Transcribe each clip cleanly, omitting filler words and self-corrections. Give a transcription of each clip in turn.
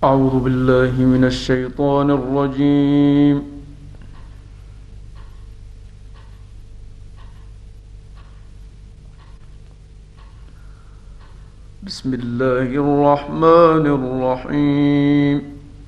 أعوذ بالله من الشيطان الرجيم. بسم الله الرحمن الرحيم.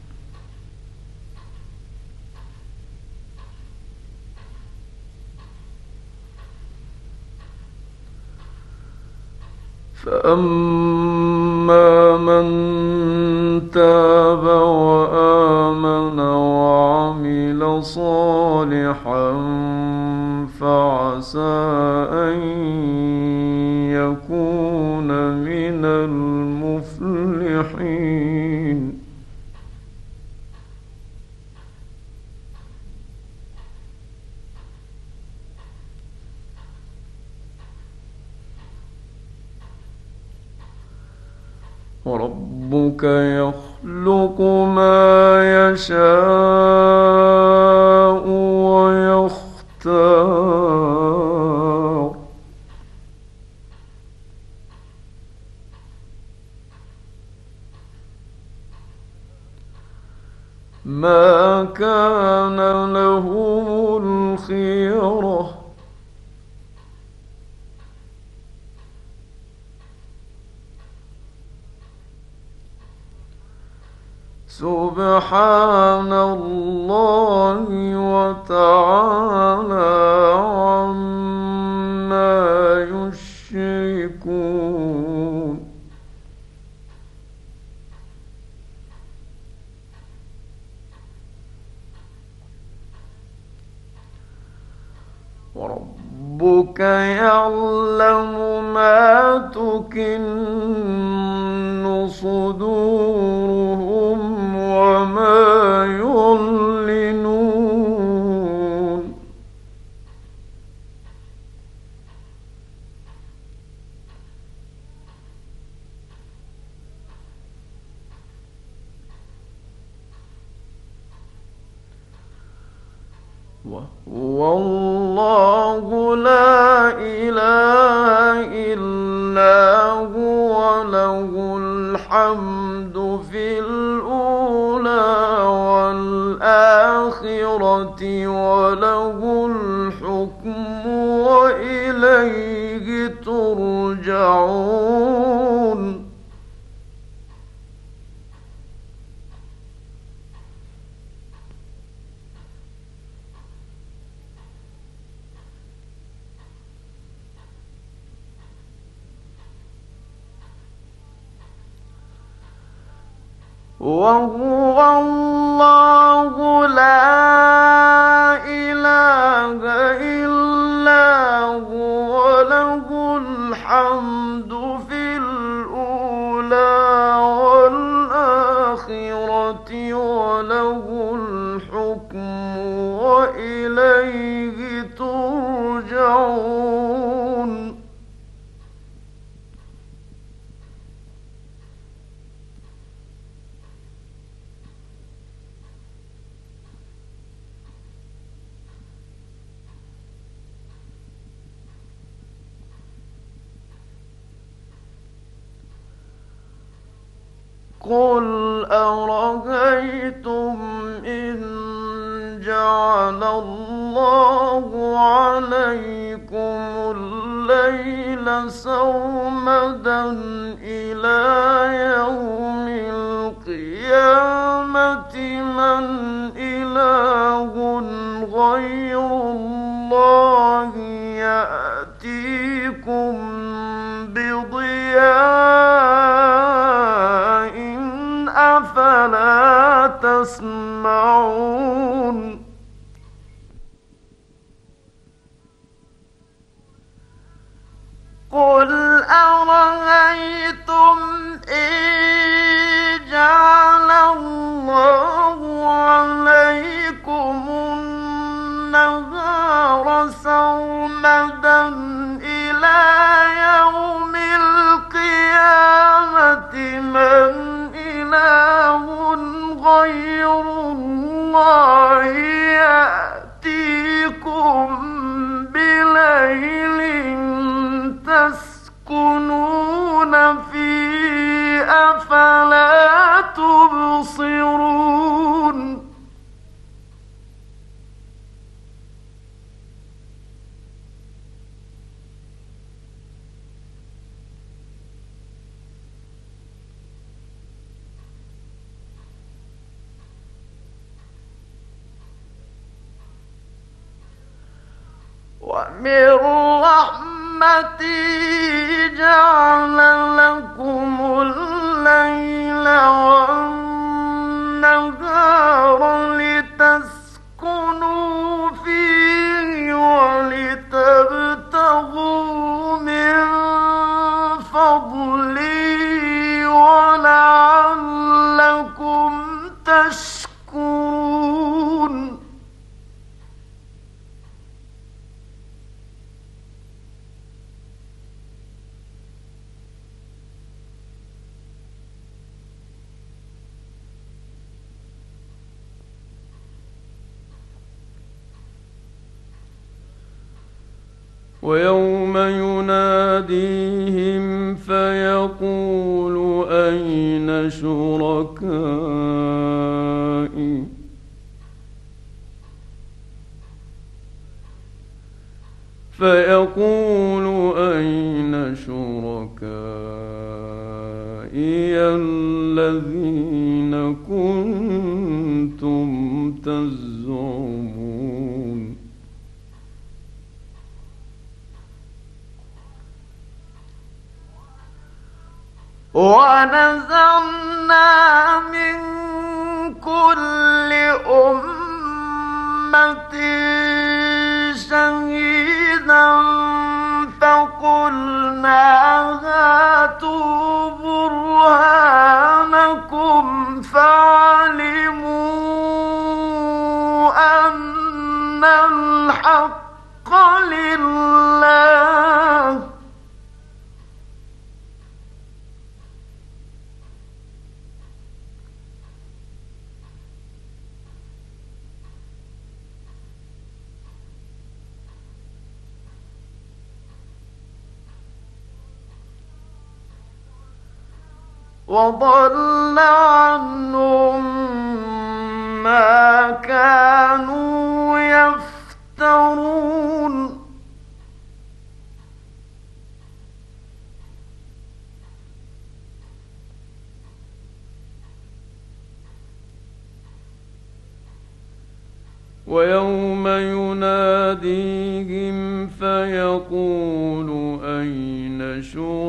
فأما من تاب وآمن وعمل صالحا فعسى أن يكون من المفلحين. وربك يخلق ما يشاء ويختار. ما كان لهم الخيرة. سبحان الله وتعالى عما يشركون. وربك يعلم ما تكن صدورهم وما يعلنون. وهو الله لا إله إلا هو له الحمد في الأولى والآخرة وله الحكم وإليه ترجعون. وهو الله لا إله إلا هو له الحمد في الأولى والآخرة وله الحكم وإليه ترجعون. قل أرأيتم إن جعل الله عليكم الليل سرمدا إلى يوم القيامة من إله غير الله يأتيكم بضياء أفلا تسمعون. قل أرأيتم إن جعل الله عليكم النهار سرمدا إلى يوم القيامة من إله غير الله تبصرون ومن رحمته جعل لكم الليل والنهار لتسكنوا فيه ولتبتغوا من فضله ولعلكم تشكرون ويوم يناديهم فيقول أين شركائي الذين كنتم تزعمون ونزعنا من كل أمة شهيدا فقلنا هاتوا برهانكم فعلموا أن الحق لله وضل عنهم ما كانوا يفترون ويوم يناديهم فيقول أين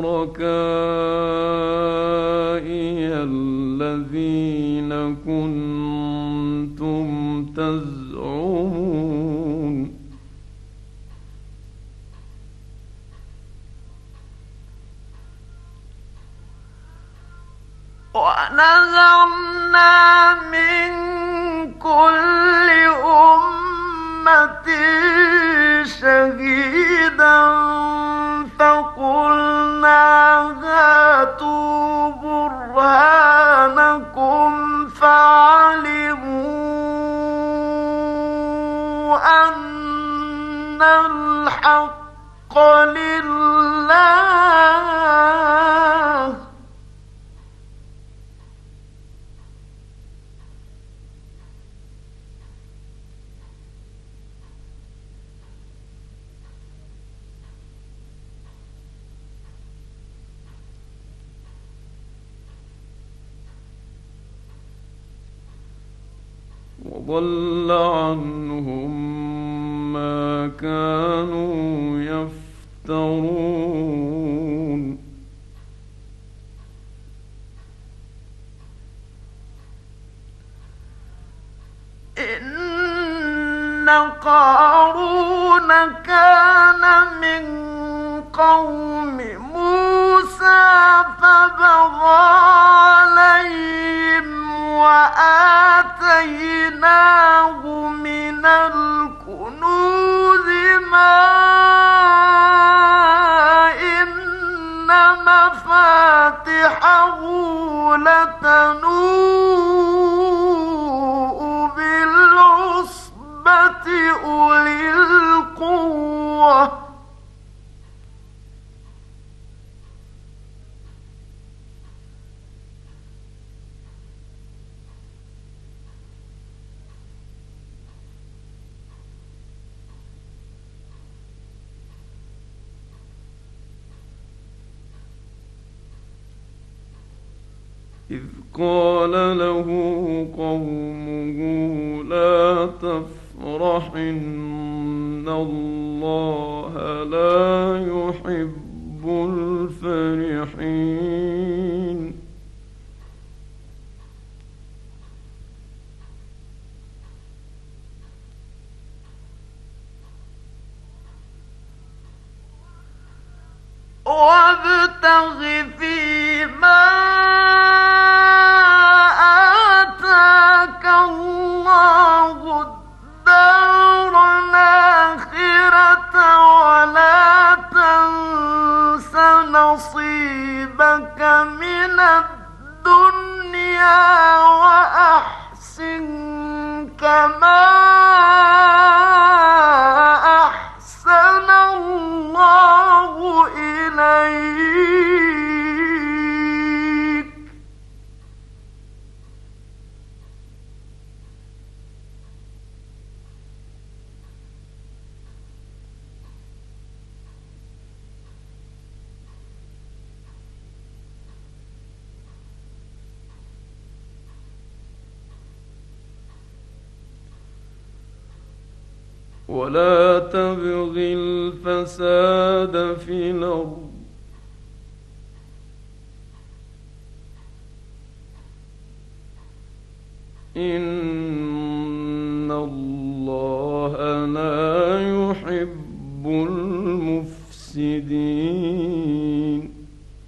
شركائي الذين كنتم تزعمون ونزعنا من كل أمة شهيدا فقلنا هاتوا برهانكم فعلموا أن الحق لله وضل عنهم ما كانوا يفترون إن قارون كان من قوم موسى فبغى عليهم وآتيناه من الكنوز ما إن مفاتحه لتنوء بالعصبة أولي القوة إذ قال له قومه لا تفرح إن الله لا يحب الفرحين وابتغ فيما آتاك الله الدار الآخرة ولا تنس نصيبك من الدنيا وأحسن كما أحسن الله إليك ولا تبغ الفساد في الأرض إن الله لا يحب المفسدين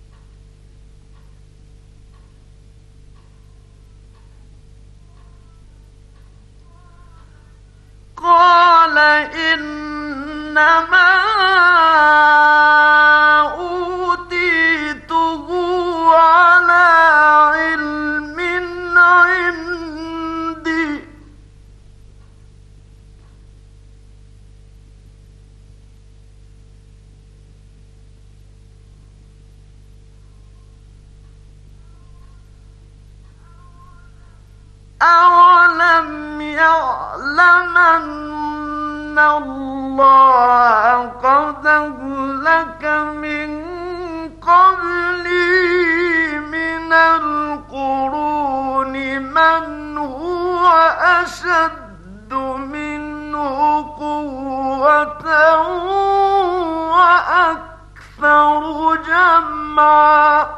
قال إنما أوتيته على علم عندي أولم يعلم أن الله قد أهلك من قبله من القرون من هو أشد منه قوة وأكثر جمعا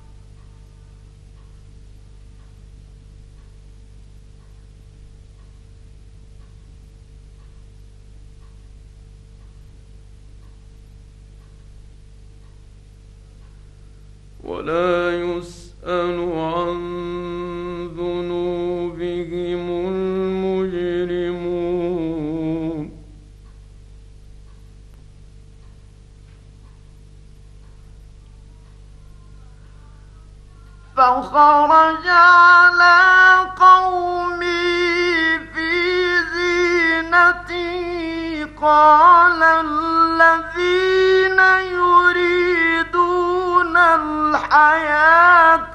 ولا يسأل عن ذنوبهم المجرمون فخرج على قومه في زينته قال الذين يريدون الحياة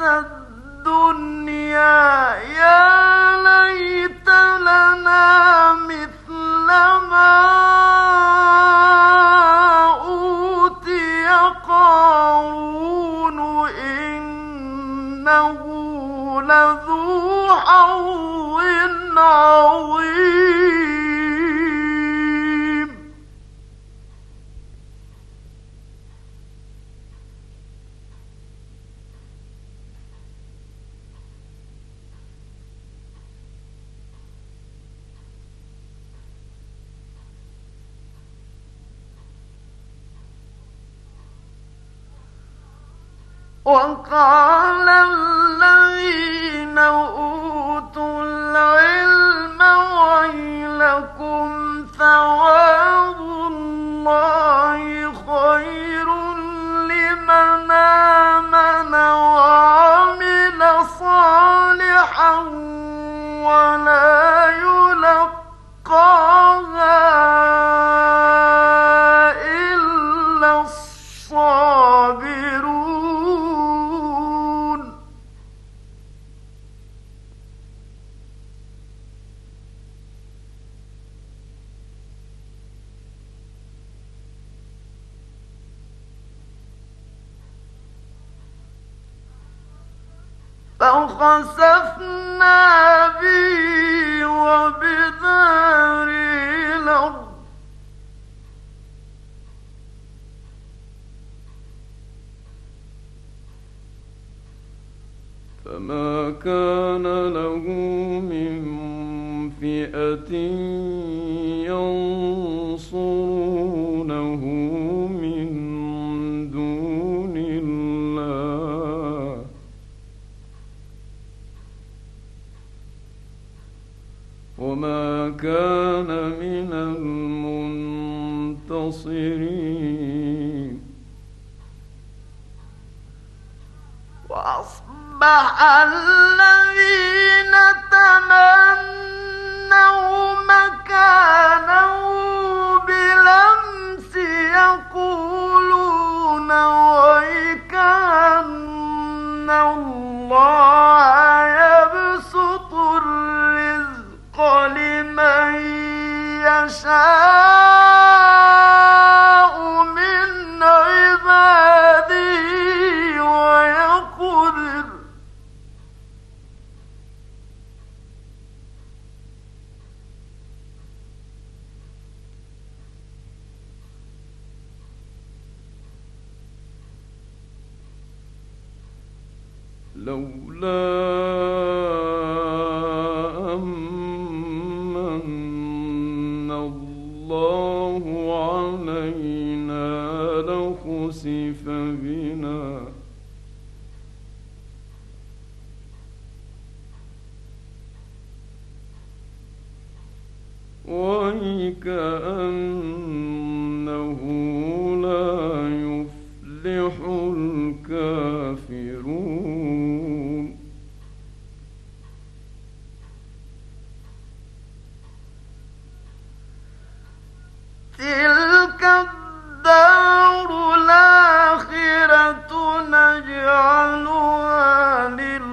الدنيا يا ليت لنا مثل ما أوتي قارون إنه لذو حظ عظيم وقال الذين أوتوا العلم ويلكم ثواب الله خير لمن آمن وعمل صالحا ولا يلقاها إلا الصابرون فخسفنا به وبداره الأرض فما كان له من فئة ينصرونه من دون الله وما كان من المنتصرين. وأصبح الذين تمنوا مكانه بالأمس يقولون ويك أن الله يبسط الرزق لمن يشاء من عباده ويقدر لولا أمن الله علينا لخسف بنا وكأنه لا يفلح الكافرون. تلك الدار الآخرة نجعلها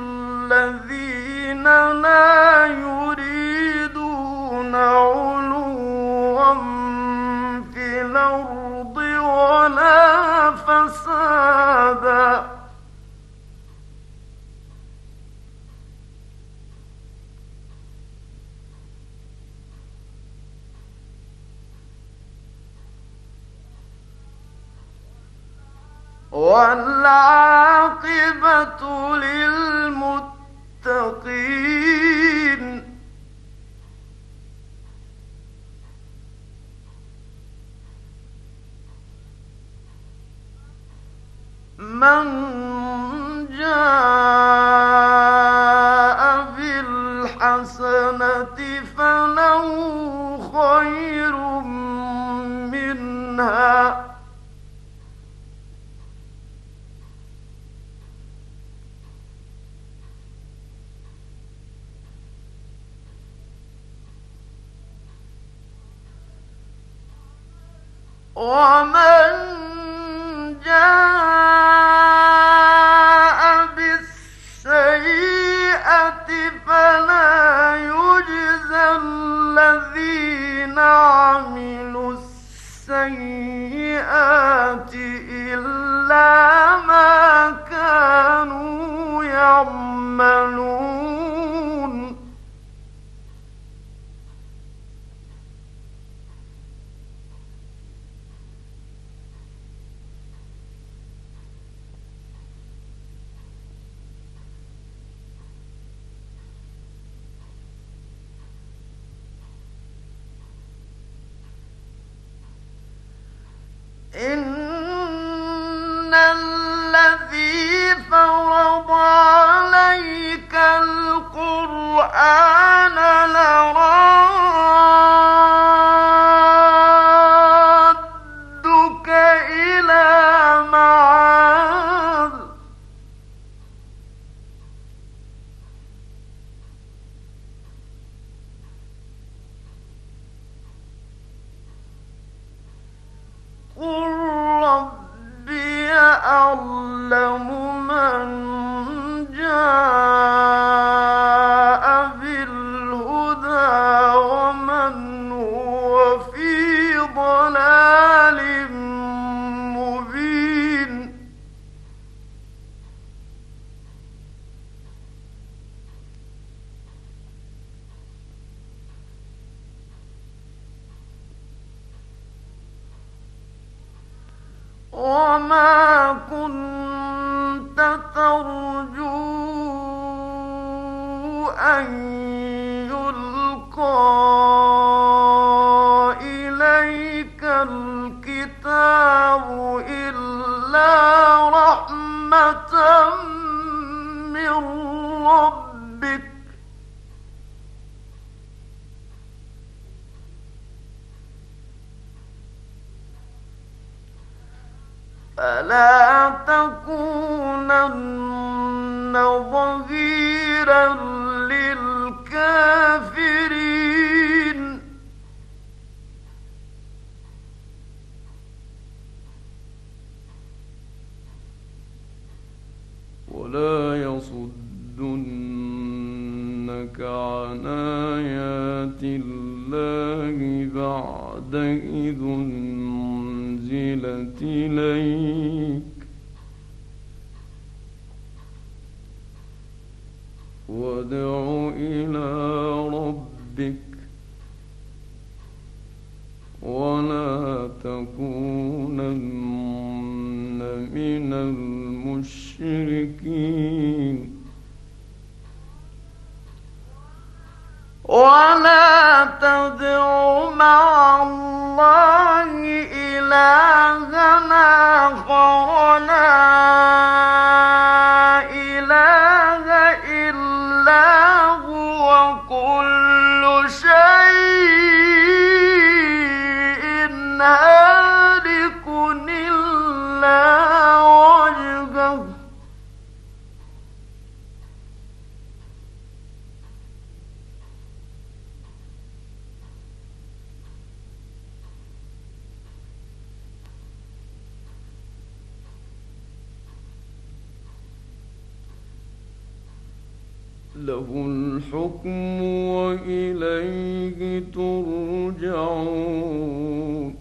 للذين لا يريدون علوا في الأرض ولا فسادا والعاقبة للمتقين. من جاء بالحسنة فله خير منها ومن جاء بالسيئة فلا يجزى الذين عملوا السيئات إلا ما كانوا يعملون. إن الذي فرض عليك القرآن لرادك إلى معاد قل وما كنت ترجو أن يلقى إليك الكتاب إلا رحمة من ربك فلا تكونن ظهيرا للكافرين ولا يصدنك عن آيات الله بعد إذ أنزلت إليك وادع إلى ربك ولا تكونن من المشركين ولا تدع مع الله إلهنا آخر لا إله إلا هو كل شيء هالك إلا وجهه له الحكم وإليه ترجعون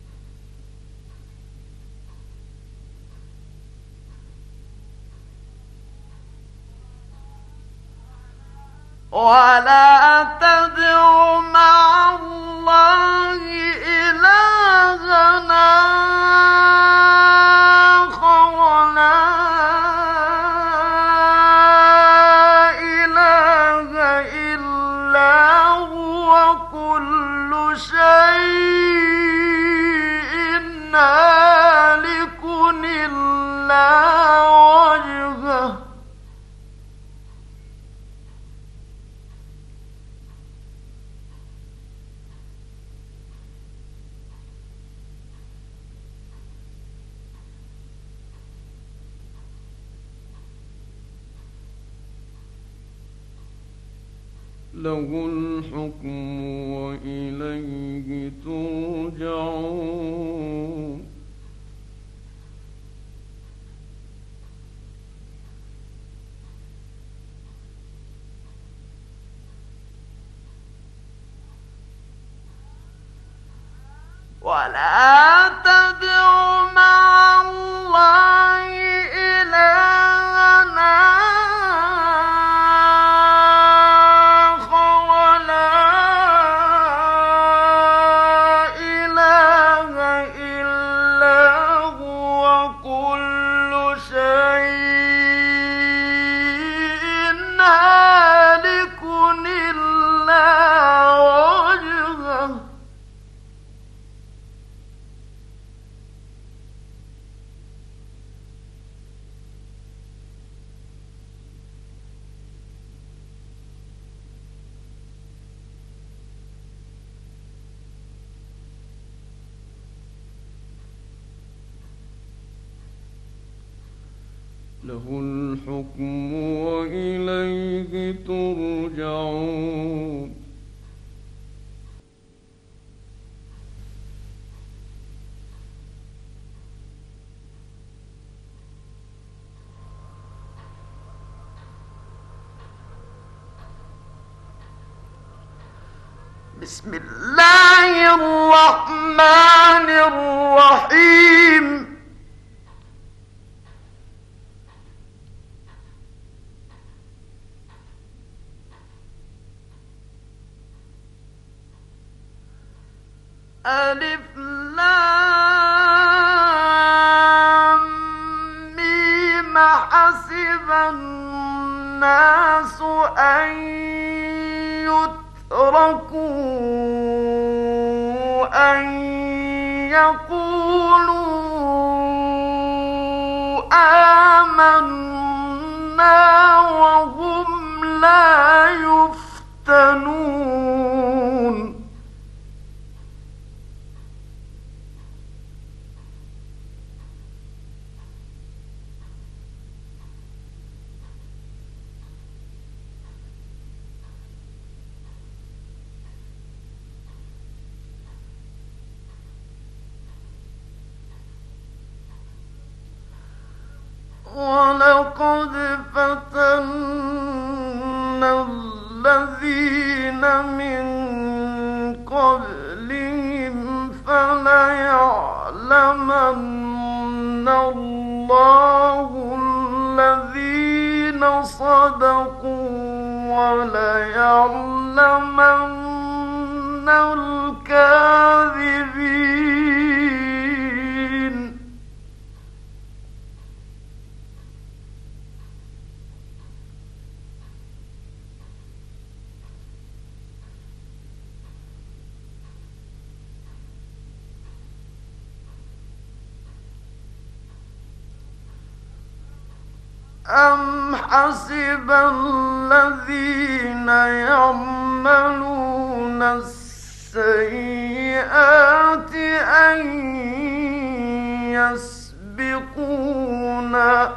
ولا تدع مع الله إلهنا آخر لا إله إلا هو كل شيء هالك إلا وجهه له الحكم وإليه ترجعون ولا تدع مع الله إلهنا آخر لا إله إلا هو كل شيء هالك إلا وجهه له الحكم وإليه ترجعون بسم الله الرحمن الرحيم ألف لام الناس أن يتركوا أن يقولوا آمنا وهم لا يفتنون ولقد فتنا الذين من قبلهم فليعلمن الله الذين صدقوا وليعلمن الكاذبين أم حسب الذين يعملون السيئات أن يسبقونا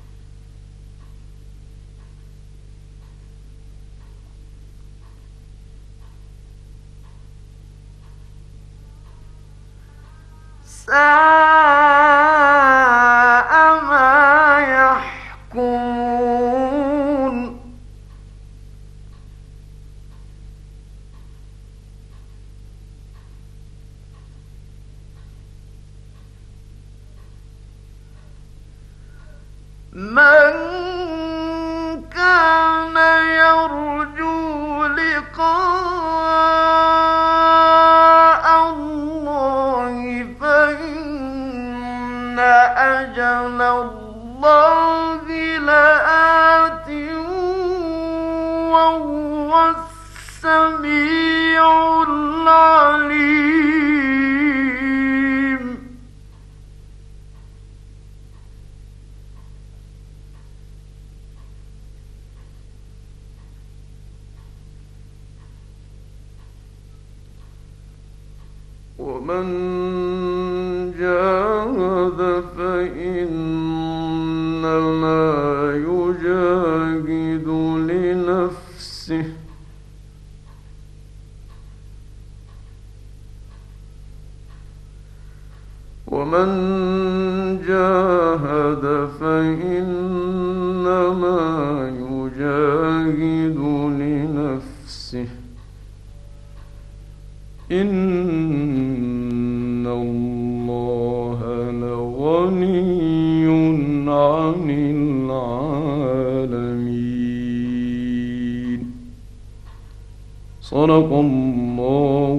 ساء ما يحكمون من كان يرجو لقاء الله فإن أجل الله لآت وهو السميع العليم ومن جاهد فإنما يجاهد لنفسه ومن جاهد فإنما يجاهد لنفسه إن الله لغني عن العالمين. صدق الله